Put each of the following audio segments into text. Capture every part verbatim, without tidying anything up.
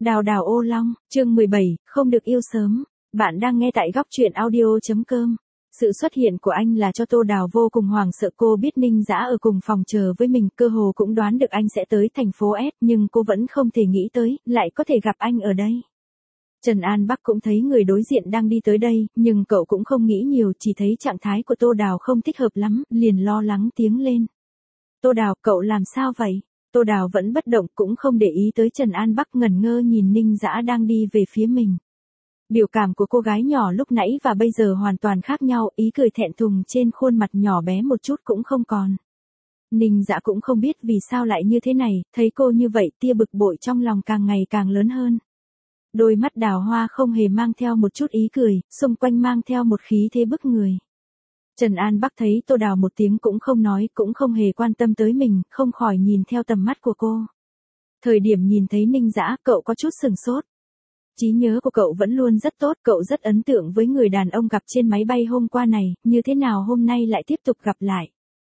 Đào đào ô long, chương mười bảy, không được yêu sớm. Bạn đang nghe tại góc truyện audio chấm com. Sự xuất hiện của anh là cho Tô Đào vô cùng hoảng sợ. Cô biết Ninh Dã ở cùng phòng chờ với mình, cơ hồ cũng đoán được anh sẽ tới thành phố S, nhưng cô vẫn không thể nghĩ tới, lại có thể gặp anh ở đây. Trần An Bắc cũng thấy người đối diện đang đi tới đây, nhưng cậu cũng không nghĩ nhiều, chỉ thấy trạng thái của Tô Đào không thích hợp lắm, liền lo lắng tiếng lên. Tô Đào, cậu làm sao vậy? Tô Đào vẫn bất động, cũng không để ý tới Trần An Bắc, ngẩn ngơ nhìn Ninh Dã đang đi về phía mình. Biểu cảm của cô gái nhỏ lúc nãy và bây giờ hoàn toàn khác nhau, ý cười thẹn thùng trên khuôn mặt nhỏ bé một chút cũng không còn. Ninh Dã cũng không biết vì sao lại như thế này, thấy cô như vậy, tia bực bội trong lòng càng ngày càng lớn hơn. Đôi mắt đào hoa không hề mang theo một chút ý cười, xung quanh mang theo một khí thế bức người. Trần An Bắc thấy Tô Đào một tiếng cũng không nói, cũng không hề quan tâm tới mình, không khỏi nhìn theo tầm mắt của cô. Thời điểm nhìn thấy Ninh Dã, cậu có chút sừng sốt. Trí nhớ của cậu vẫn luôn rất tốt, cậu rất ấn tượng với người đàn ông gặp trên máy bay hôm qua này, như thế nào hôm nay lại tiếp tục gặp lại.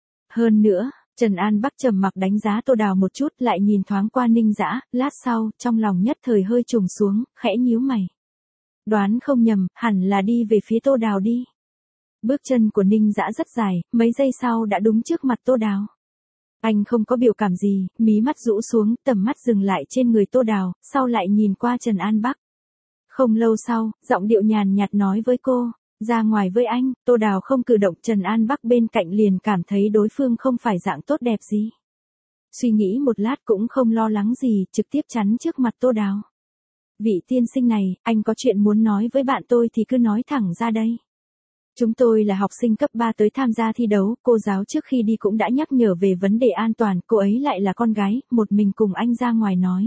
Hơn nữa, Trần An Bắc trầm mặc đánh giá Tô Đào một chút, lại nhìn thoáng qua Ninh Dã, lát sau, trong lòng nhất thời hơi trùng xuống, khẽ nhíu mày. Đoán không nhầm, hẳn là đi về phía Tô Đào đi. Bước chân của Ninh Dã rất dài, mấy giây sau đã đúng trước mặt Tô Đào. Anh không có biểu cảm gì, mí mắt rũ xuống, tầm mắt dừng lại trên người Tô Đào, sau lại nhìn qua Trần An Bắc. Không lâu sau, giọng điệu nhàn nhạt nói với cô, ra ngoài với anh. Tô Đào không cử động, Trần An Bắc bên cạnh liền cảm thấy đối phương không phải dạng tốt đẹp gì. Suy nghĩ một lát cũng không lo lắng gì, trực tiếp chắn trước mặt Tô Đào. Vị tiên sinh này, anh có chuyện muốn nói với bạn tôi thì cứ nói thẳng ra đây. Chúng tôi là học sinh cấp ba tới tham gia thi đấu, cô giáo trước khi đi cũng đã nhắc nhở về vấn đề an toàn, cô ấy lại là con gái, một mình cùng anh ra ngoài nói.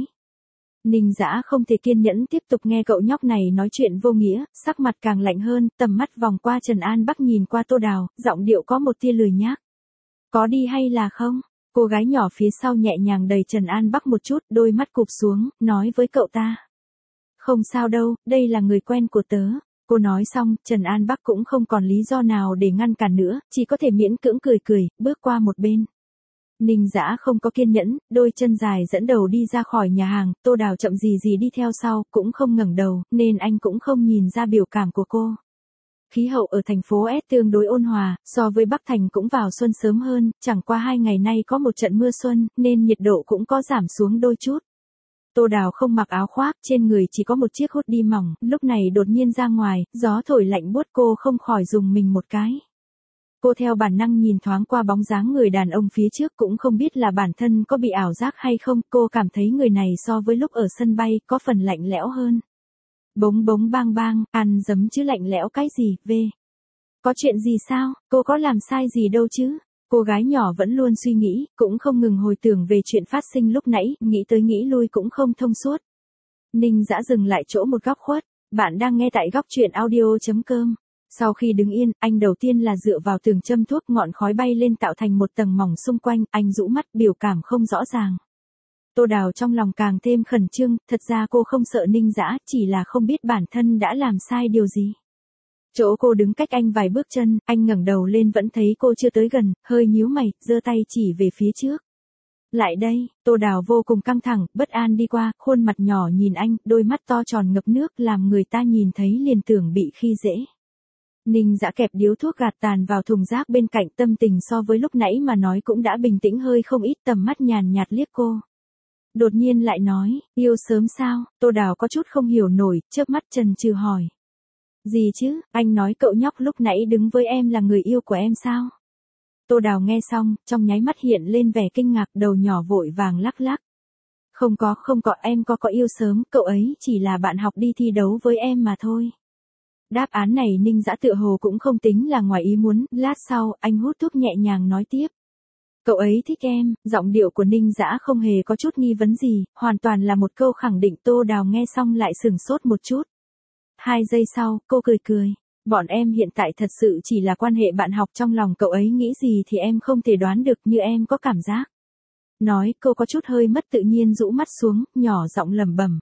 Ninh Dã không thể kiên nhẫn tiếp tục nghe cậu nhóc này nói chuyện vô nghĩa, sắc mặt càng lạnh hơn, tầm mắt vòng qua Trần An Bắc nhìn qua Tô Đào, giọng điệu có một tia lười nhác. Có đi hay là không? Cô gái nhỏ phía sau nhẹ nhàng đẩy Trần An Bắc một chút, đôi mắt cụp xuống, nói với cậu ta. Không sao đâu, đây là người quen của tớ. Cô nói xong, Trần An Bắc cũng không còn lý do nào để ngăn cản nữa, chỉ có thể miễn cưỡng cười cười, bước qua một bên. Ninh Dã không có kiên nhẫn, đôi chân dài dẫn đầu đi ra khỏi nhà hàng, Tô Đào chậm gì gì đi theo sau, cũng không ngẩng đầu, nên anh cũng không nhìn ra biểu cảm của cô. Khí hậu ở thành phố S tương đối ôn hòa, so với Bắc Thành cũng vào xuân sớm hơn, chẳng qua hai ngày nay có một trận mưa xuân, nên nhiệt độ cũng có giảm xuống đôi chút. Tô Đào không mặc áo khoác, trên người chỉ có một chiếc hoodie mỏng, lúc này đột nhiên ra ngoài, gió thổi lạnh buốt cô không khỏi rùng mình một cái. Cô theo bản năng nhìn thoáng qua bóng dáng người đàn ông phía trước, cũng không biết là bản thân có bị ảo giác hay không, cô cảm thấy người này so với lúc ở sân bay có phần lạnh lẽo hơn. Bống bống bang bang, ăn dấm chứ lạnh lẽo cái gì, về. Có chuyện gì sao, cô có làm sai gì đâu chứ? Cô gái nhỏ vẫn luôn suy nghĩ, cũng không ngừng hồi tưởng về chuyện phát sinh lúc nãy, nghĩ tới nghĩ lui cũng không thông suốt. Ninh Dã dừng lại chỗ một góc khuất, bạn đang nghe tại góc truyện audio chấm com. Sau khi đứng yên, anh đầu tiên là dựa vào tường châm thuốc, ngọn khói bay lên tạo thành một tầng mỏng xung quanh, anh rũ mắt, biểu cảm không rõ ràng. Tô Đào trong lòng càng thêm khẩn trương, thật ra cô không sợ Ninh Dã, chỉ là không biết bản thân đã làm sai điều gì. Chỗ cô đứng cách anh vài bước chân, anh ngẩng đầu lên vẫn thấy cô chưa tới gần, hơi nhíu mày, giơ tay chỉ về phía trước. Lại đây, Tô Đào vô cùng căng thẳng, bất an đi qua, khuôn mặt nhỏ nhìn anh, đôi mắt to tròn ngập nước, làm người ta nhìn thấy liền tưởng bị khi dễ. Ninh Dã kẹp điếu thuốc gạt tàn vào thùng rác bên cạnh, tâm tình so với lúc nãy mà nói cũng đã bình tĩnh hơi không ít, tầm mắt nhàn nhạt liếc cô. Đột nhiên lại nói, yêu sớm sao? Tô Đào có chút không hiểu nổi, chớp mắt chần chừ hỏi. Gì chứ, anh nói cậu nhóc lúc nãy đứng với em là người yêu của em sao? Tô Đào nghe xong, trong nháy mắt hiện lên vẻ kinh ngạc, đầu nhỏ vội vàng lắc lắc. Không có, không có, em có có yêu sớm, cậu ấy chỉ là bạn học đi thi đấu với em mà thôi. Đáp án này Ninh Dã tựa hồ cũng không tính là ngoài ý muốn, lát sau, anh hút thuốc nhẹ nhàng nói tiếp. Cậu ấy thích em, giọng điệu của Ninh Dã không hề có chút nghi vấn gì, hoàn toàn là một câu khẳng định. Tô Đào nghe xong lại sửng sốt một chút. Hai giây sau, cô cười cười. Bọn em hiện tại thật sự chỉ là quan hệ bạn học, trong lòng cậu ấy nghĩ gì thì em không thể đoán được, như em có cảm giác. Nói, cô có chút hơi mất tự nhiên rũ mắt xuống, nhỏ giọng lẩm bẩm.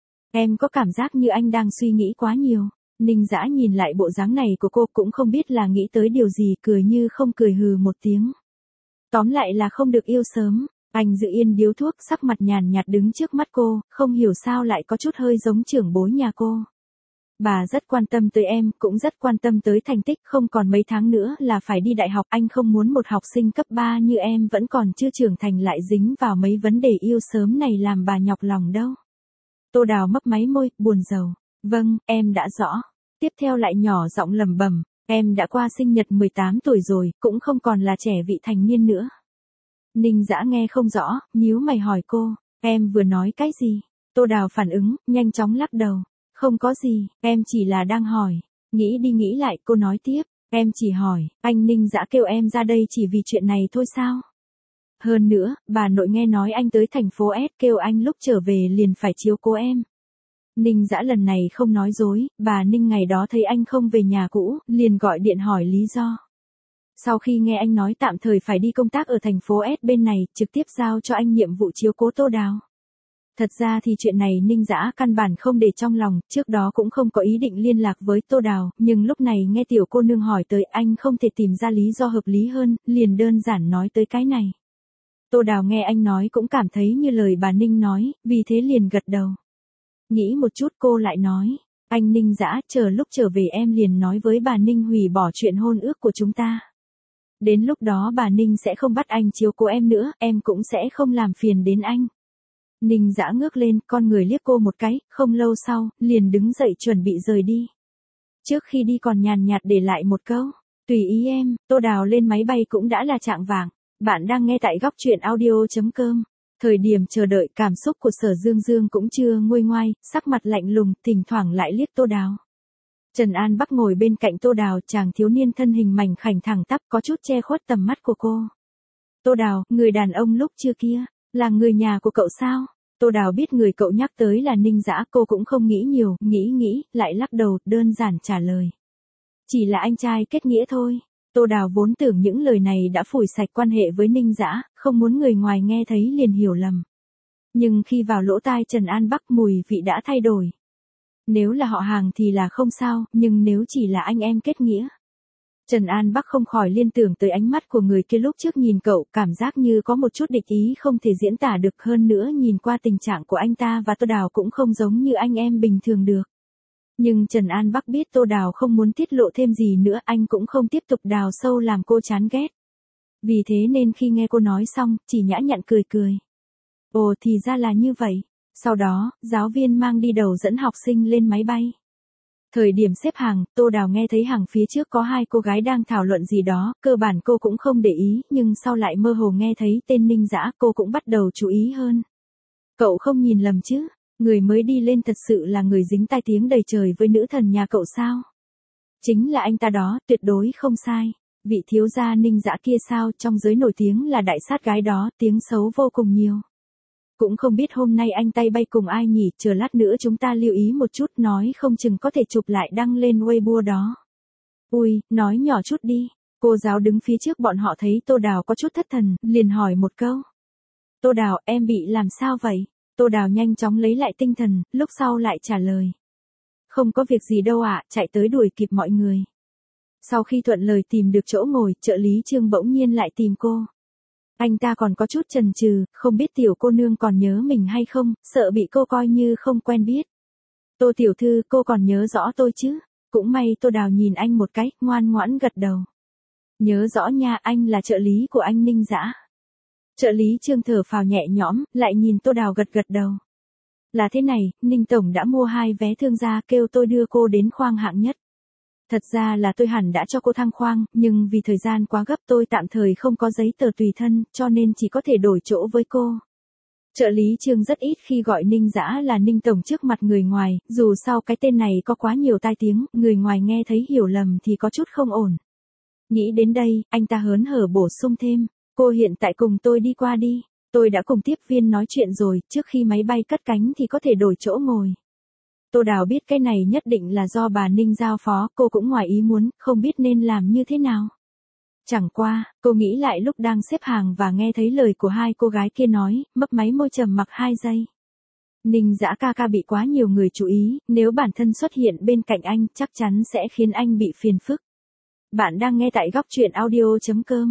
Em có cảm giác như anh đang suy nghĩ quá nhiều. Ninh Dã nhìn lại bộ dáng này của cô cũng không biết là nghĩ tới điều gì, cười như không cười hừ một tiếng. Tóm lại là không được yêu sớm. Anh giữ yên điếu thuốc, sắc mặt nhàn nhạt đứng trước mắt cô, không hiểu sao lại có chút hơi giống trưởng bối nhà cô. Bà rất quan tâm tới em, cũng rất quan tâm tới thành tích, không còn mấy tháng nữa là phải đi đại học. Anh không muốn một học sinh cấp ba như em vẫn còn chưa trưởng thành lại dính vào mấy vấn đề yêu sớm này làm bà nhọc lòng đâu. Tô Đào mấp máy môi, buồn rầu. Vâng, em đã rõ. Tiếp theo lại nhỏ giọng lẩm bẩm, em đã qua sinh nhật mười tám tuổi rồi, cũng không còn là trẻ vị thành niên nữa. Ninh Dã nghe không rõ, nhíu mày hỏi cô, em vừa nói cái gì? Tô Đào phản ứng, nhanh chóng lắc đầu. Không có gì, em chỉ là đang hỏi. Nghĩ đi nghĩ lại, cô nói tiếp, em chỉ hỏi, anh Ninh Dã kêu em ra đây chỉ vì chuyện này thôi sao? Hơn nữa, bà nội nghe nói anh tới thành phố S kêu anh lúc trở về liền phải chiếu cố em. Ninh Dã lần này không nói dối, bà Ninh ngày đó thấy anh không về nhà cũ, liền gọi điện hỏi lý do. Sau khi nghe anh nói tạm thời phải đi công tác ở thành phố S bên này, trực tiếp giao cho anh nhiệm vụ chiếu cố Tô Đào. Thật ra thì chuyện này Ninh Dã căn bản không để trong lòng, trước đó cũng không có ý định liên lạc với Tô Đào, nhưng lúc này nghe tiểu cô nương hỏi tới anh không thể tìm ra lý do hợp lý hơn, liền đơn giản nói tới cái này. Tô Đào nghe anh nói cũng cảm thấy như lời bà Ninh nói, vì thế liền gật đầu. Nghĩ một chút cô lại nói, anh Ninh Dã, chờ lúc trở về em liền nói với bà Ninh hủy bỏ chuyện hôn ước của chúng ta. Đến lúc đó bà Ninh sẽ không bắt anh chiếu cố em nữa, em cũng sẽ không làm phiền đến anh. Ninh Dã ngước lên, con người liếc cô một cái, không lâu sau, liền đứng dậy chuẩn bị rời đi. Trước khi đi còn nhàn nhạt để lại một câu, tùy ý em. Tô Đào lên máy bay cũng đã là chạng vạng. Bạn đang nghe tại góc truyện audio chấm com. Thời điểm chờ đợi, cảm xúc của Sở Dương Dương cũng chưa nguôi ngoai, sắc mặt lạnh lùng, thỉnh thoảng lại liếc Tô Đào. Trần An Bắc ngồi bên cạnh Tô Đào, chàng thiếu niên thân hình mảnh khảnh thẳng tắp có chút che khuất tầm mắt của cô. Tô Đào, người đàn ông lúc chưa kia, là người nhà của cậu sao? Tô Đào biết người cậu nhắc tới là Ninh Dã, cô cũng không nghĩ nhiều, nghĩ nghĩ, lại lắc đầu, đơn giản trả lời. Chỉ là anh trai kết nghĩa thôi. Tô Đào vốn tưởng những lời này đã phủi sạch quan hệ với Ninh Dã, không muốn người ngoài nghe thấy liền hiểu lầm. Nhưng khi vào lỗ tai Trần An Bắc mùi vị đã thay đổi. Nếu là họ hàng thì là không sao, nhưng nếu chỉ là anh em kết nghĩa. Trần An Bắc không khỏi liên tưởng tới ánh mắt của người kia lúc trước nhìn cậu, cảm giác như có một chút địch ý không thể diễn tả được, hơn nữa nhìn qua tình trạng của anh ta và Tô Đào cũng không giống như anh em bình thường được. Nhưng Trần An Bắc biết Tô Đào không muốn tiết lộ thêm gì nữa, anh cũng không tiếp tục đào sâu làm cô chán ghét. Vì thế nên khi nghe cô nói xong, chỉ nhã nhặn cười cười. Ồ thì ra là như vậy. Sau đó, giáo viên mang đi đầu dẫn học sinh lên máy bay. Thời điểm xếp hàng, Tô Đào nghe thấy hàng phía trước có hai cô gái đang thảo luận gì đó, cơ bản cô cũng không để ý, nhưng sau lại mơ hồ nghe thấy tên Ninh Dã, cô cũng bắt đầu chú ý hơn. Cậu không nhìn lầm chứ, người mới đi lên thật sự là người dính tai tiếng đầy trời với nữ thần nhà cậu sao? Chính là anh ta đó, tuyệt đối không sai. Vị thiếu gia Ninh Dã kia sao, trong giới nổi tiếng là đại sát gái đó, tiếng xấu vô cùng nhiều. Cũng không biết hôm nay anh tay bay cùng ai nhỉ, chờ lát nữa chúng ta lưu ý một chút, nói không chừng có thể chụp lại đăng lên Weibo đó. Ui, nói nhỏ chút đi. Cô giáo đứng phía trước bọn họ thấy Tô Đào có chút thất thần, liền hỏi một câu. Tô Đào, em bị làm sao vậy? Tô Đào nhanh chóng lấy lại tinh thần, lúc sau lại trả lời. Không có việc gì đâu ạ, chạy tới đuổi kịp mọi người. Sau khi thuận lời tìm được chỗ ngồi, trợ lý Trương bỗng nhiên lại tìm cô. Anh ta còn có chút chần chừ, không biết tiểu cô nương còn nhớ mình hay không, sợ bị cô coi như không quen biết. Tô tiểu thư, cô còn nhớ rõ tôi chứ? Cũng may Tô Đào nhìn anh một cái, ngoan ngoãn gật đầu. Nhớ rõ nha, anh là trợ lý của anh Ninh Dã. Trợ lý Trương thở phào nhẹ nhõm, lại nhìn Tô Đào gật gật đầu. Là thế này, Ninh Tổng đã mua hai vé thương gia, kêu tôi đưa cô đến khoang hạng nhất. Thật ra là tôi hẳn đã cho cô thăng khoang, nhưng vì thời gian quá gấp tôi tạm thời không có giấy tờ tùy thân, cho nên chỉ có thể đổi chỗ với cô. Trợ lý Trương rất ít khi gọi Ninh Dã là Ninh Tổng trước mặt người ngoài, dù sao cái tên này có quá nhiều tai tiếng, người ngoài nghe thấy hiểu lầm thì có chút không ổn. Nghĩ đến đây, anh ta hớn hở bổ sung thêm, cô hiện tại cùng tôi đi qua đi, tôi đã cùng tiếp viên nói chuyện rồi, trước khi máy bay cất cánh thì có thể đổi chỗ ngồi. Tô Đào biết cái này nhất định là do bà Ninh giao phó, cô cũng ngoài ý muốn, không biết nên làm như thế nào. Chẳng qua, cô nghĩ lại lúc đang xếp hàng và nghe thấy lời của hai cô gái kia nói, mấp máy môi trầm mặc hai giây. Ninh Dã ca ca bị quá nhiều người chú ý, nếu bản thân xuất hiện bên cạnh anh chắc chắn sẽ khiến anh bị phiền phức. Bạn đang nghe tại góc truyện audio chấm com.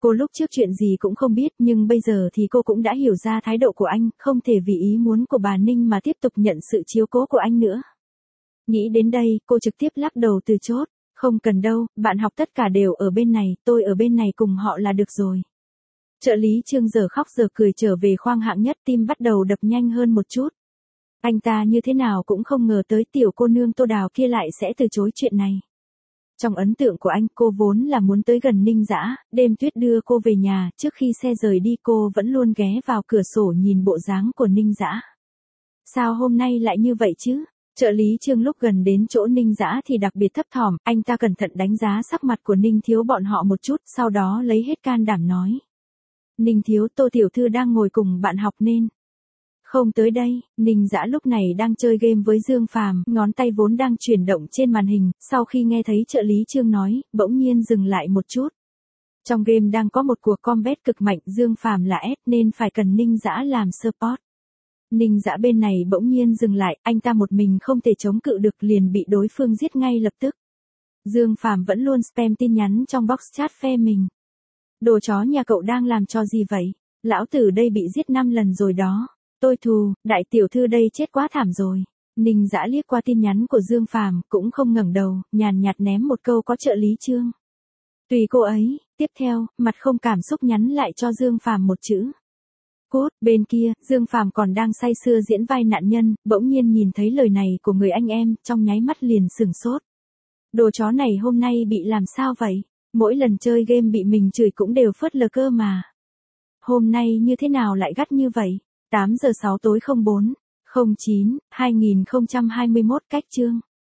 Cô lúc trước chuyện gì cũng không biết, nhưng bây giờ thì cô cũng đã hiểu ra thái độ của anh, không thể vì ý muốn của bà Ninh mà tiếp tục nhận sự chiếu cố của anh nữa. Nghĩ đến đây, cô trực tiếp lắc đầu từ chối. Không cần đâu, bạn học tất cả đều ở bên này, tôi ở bên này cùng họ là được rồi. Trợ lý Trương giờ khóc giờ cười trở về khoang hạng nhất, tim bắt đầu đập nhanh hơn một chút. Anh ta như thế nào cũng không ngờ tới tiểu cô nương Tô Đào kia lại sẽ từ chối chuyện này. Trong ấn tượng của anh, cô vốn là muốn tới gần Ninh Dã, đêm tuyết đưa cô về nhà, trước khi xe rời đi cô vẫn luôn ghé vào cửa sổ nhìn bộ dáng của Ninh Dã. Sao hôm nay lại như vậy chứ? Trợ lý Trương lúc gần đến chỗ Ninh Dã thì đặc biệt thấp thỏm, anh ta cẩn thận đánh giá sắc mặt của Ninh Thiếu bọn họ một chút, sau đó lấy hết can đảm nói. Ninh Thiếu, Tô tiểu thư đang ngồi cùng bạn học nên không tới đây. Ninh Dã lúc này đang chơi game với Dương Phàm, ngón tay vốn đang chuyển động trên màn hình, sau khi nghe thấy trợ lý Trương nói, bỗng nhiên dừng lại một chút. Trong game đang có một cuộc combat cực mạnh, Dương Phàm là S nên phải cần Ninh Dã làm support. Ninh Dã bên này bỗng nhiên dừng lại, anh ta một mình không thể chống cự được liền bị đối phương giết ngay lập tức. Dương Phàm vẫn luôn spam tin nhắn trong box chat phe mình. Đồ chó nhà cậu đang làm cho gì vậy? Lão tử đây bị giết năm lần rồi đó. Tôi thù, đại tiểu thư đây chết quá thảm rồi. Ninh Dã liếc qua tin nhắn của Dương Phàm, cũng không ngẩng đầu, nhàn nhạt ném một câu có trợ lý Trương. Tùy cô ấy. Tiếp theo, mặt không cảm xúc nhắn lại cho Dương Phàm một chữ. Cốt, bên kia, Dương Phàm còn đang say sưa diễn vai nạn nhân, bỗng nhiên nhìn thấy lời này của người anh em, trong nháy mắt liền sửng sốt. Đồ chó này hôm nay bị làm sao vậy? Mỗi lần chơi game bị mình chửi cũng đều phớt lờ cơ mà. Hôm nay như thế nào lại gắt như vậy? tám giờ sáu tối không bốn, không chín, hai nghìn không trăm hai mươi mốt cách chương.